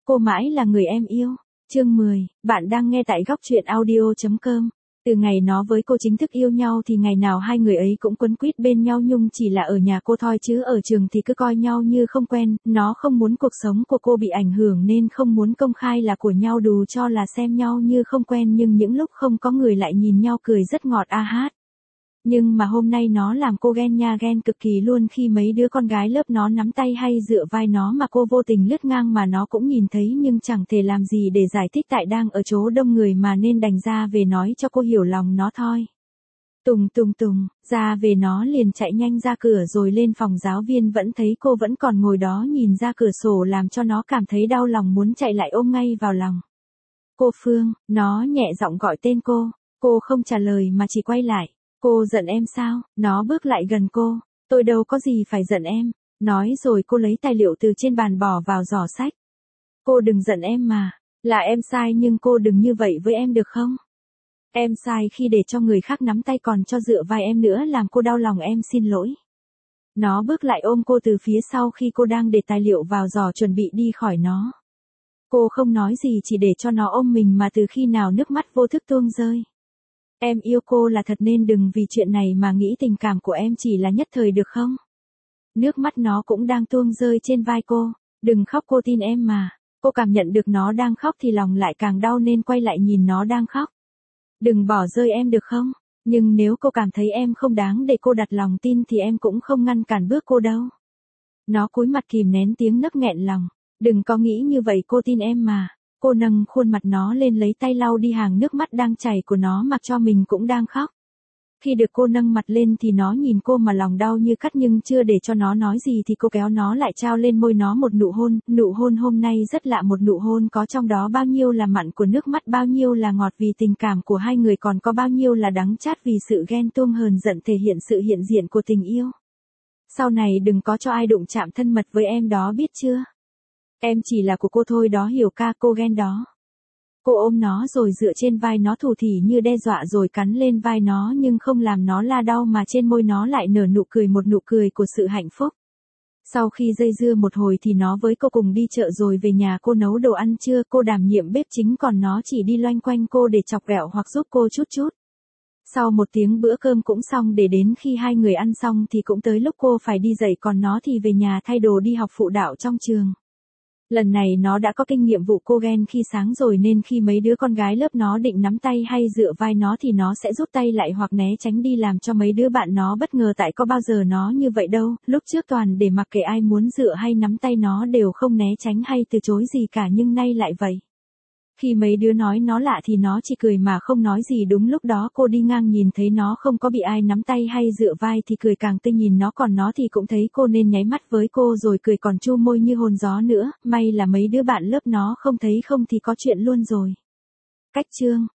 Cô mãi là người em yêu. Chương 10, bạn đang nghe tại góc truyện audio.com. Từ ngày nó với cô chính thức yêu nhau thì ngày nào hai người ấy cũng quấn quýt bên nhau, nhưng chỉ là ở nhà cô thôi chứ ở trường thì cứ coi nhau như không quen. Nó không muốn cuộc sống của cô bị ảnh hưởng nên không muốn công khai là của nhau, dù cho là xem nhau như không quen nhưng những lúc không có người lại nhìn nhau cười rất ngọt a hát. Nhưng mà hôm nay nó làm cô ghen nha, ghen cực kỳ luôn khi mấy đứa con gái lớp nó nắm tay hay dựa vai nó mà cô vô tình lướt ngang mà nó cũng nhìn thấy nhưng chẳng thể làm gì để giải thích tại đang ở chỗ đông người mà nên đành ra về nói cho cô hiểu lòng nó thôi. Tùng, ra về nó liền chạy nhanh ra cửa rồi lên phòng giáo viên, vẫn thấy cô vẫn còn ngồi đó nhìn ra cửa sổ làm cho nó cảm thấy đau lòng muốn chạy lại ôm ngay vào lòng. Cô Phương, nó nhẹ giọng gọi tên cô không trả lời mà chỉ quay lại. Cô giận em sao? Nó bước lại gần cô. Tôi đâu có gì phải giận em. Nói rồi cô lấy tài liệu từ trên bàn bỏ vào giỏ sách. Cô đừng giận em mà. Là em sai nhưng cô đừng như vậy với em được không? Em sai khi để cho người khác nắm tay còn cho dựa vai em nữa, làm cô đau lòng, em xin lỗi. Nó bước lại ôm cô từ phía sau khi cô đang để tài liệu vào giỏ chuẩn bị đi khỏi nó. Cô không nói gì, chỉ để cho nó ôm mình mà từ khi nào nước mắt vô thức tuôn rơi. Em yêu cô là thật nên đừng vì chuyện này mà nghĩ tình cảm của em chỉ là nhất thời được không? Nước mắt nó cũng đang tuôn rơi trên vai cô. Đừng khóc, cô tin em mà. Cô cảm nhận được nó đang khóc thì lòng lại càng đau nên quay lại nhìn nó đang khóc. Đừng bỏ rơi em được không? Nhưng nếu cô cảm thấy em không đáng để cô đặt lòng tin thì em cũng không ngăn cản bước cô đâu. Nó cúi mặt kìm nén tiếng nấc nghẹn lòng. Đừng có nghĩ như vậy, cô tin em mà. Cô nâng khuôn mặt nó lên lấy tay lau đi hàng nước mắt đang chảy của nó, mặc cho mình cũng đang khóc. Khi được cô nâng mặt lên thì nó nhìn cô mà lòng đau như cắt, nhưng chưa để cho nó nói gì thì cô kéo nó lại trao lên môi nó một nụ hôn hôm nay rất lạ, một nụ hôn có trong đó bao nhiêu là mặn của nước mắt, bao nhiêu là ngọt vì tình cảm của hai người, còn có bao nhiêu là đắng chát vì sự ghen tuông hờn giận thể hiện sự hiện diện của tình yêu. Sau này đừng có cho ai đụng chạm thân mật với em đó, biết chưa? Em chỉ là của cô thôi đó, hiểu ca, cô ghen đó. Cô ôm nó rồi dựa trên vai nó thủ thỉ như đe dọa rồi cắn lên vai nó nhưng không làm nó la đau mà trên môi nó lại nở nụ cười, một nụ cười của sự hạnh phúc. Sau khi dây dưa một hồi thì nó với cô cùng đi chợ rồi về nhà cô nấu đồ ăn trưa, cô đảm nhiệm bếp chính còn nó chỉ đi loanh quanh cô để chọc ghẹo hoặc giúp cô chút. Sau một tiếng bữa cơm cũng xong, để đến khi hai người ăn xong thì cũng tới lúc cô phải đi dậy, còn nó thì về nhà thay đồ đi học phụ đạo trong trường. Lần này nó đã có kinh nghiệm vụ cô ghen khi sáng rồi nên khi mấy đứa con gái lớp nó định nắm tay hay dựa vai nó thì nó sẽ rút tay lại hoặc né tránh đi, làm cho mấy đứa bạn nó bất ngờ, tại có bao giờ nó như vậy đâu, lúc trước toàn để mặc kệ ai muốn dựa hay nắm tay nó đều không né tránh hay từ chối gì cả, nhưng nay lại vậy. Khi mấy đứa nói nó lạ thì nó chỉ cười mà không nói gì. Đúng lúc đó cô đi ngang nhìn thấy nó không có bị ai nắm tay hay dựa vai thì cười càng tươi, nhìn nó còn nó thì cũng thấy cô nên nháy mắt với cô rồi cười còn chu môi như hôn gió nữa. May là mấy đứa bạn lớp nó không thấy, không thì có chuyện luôn rồi. Cách chương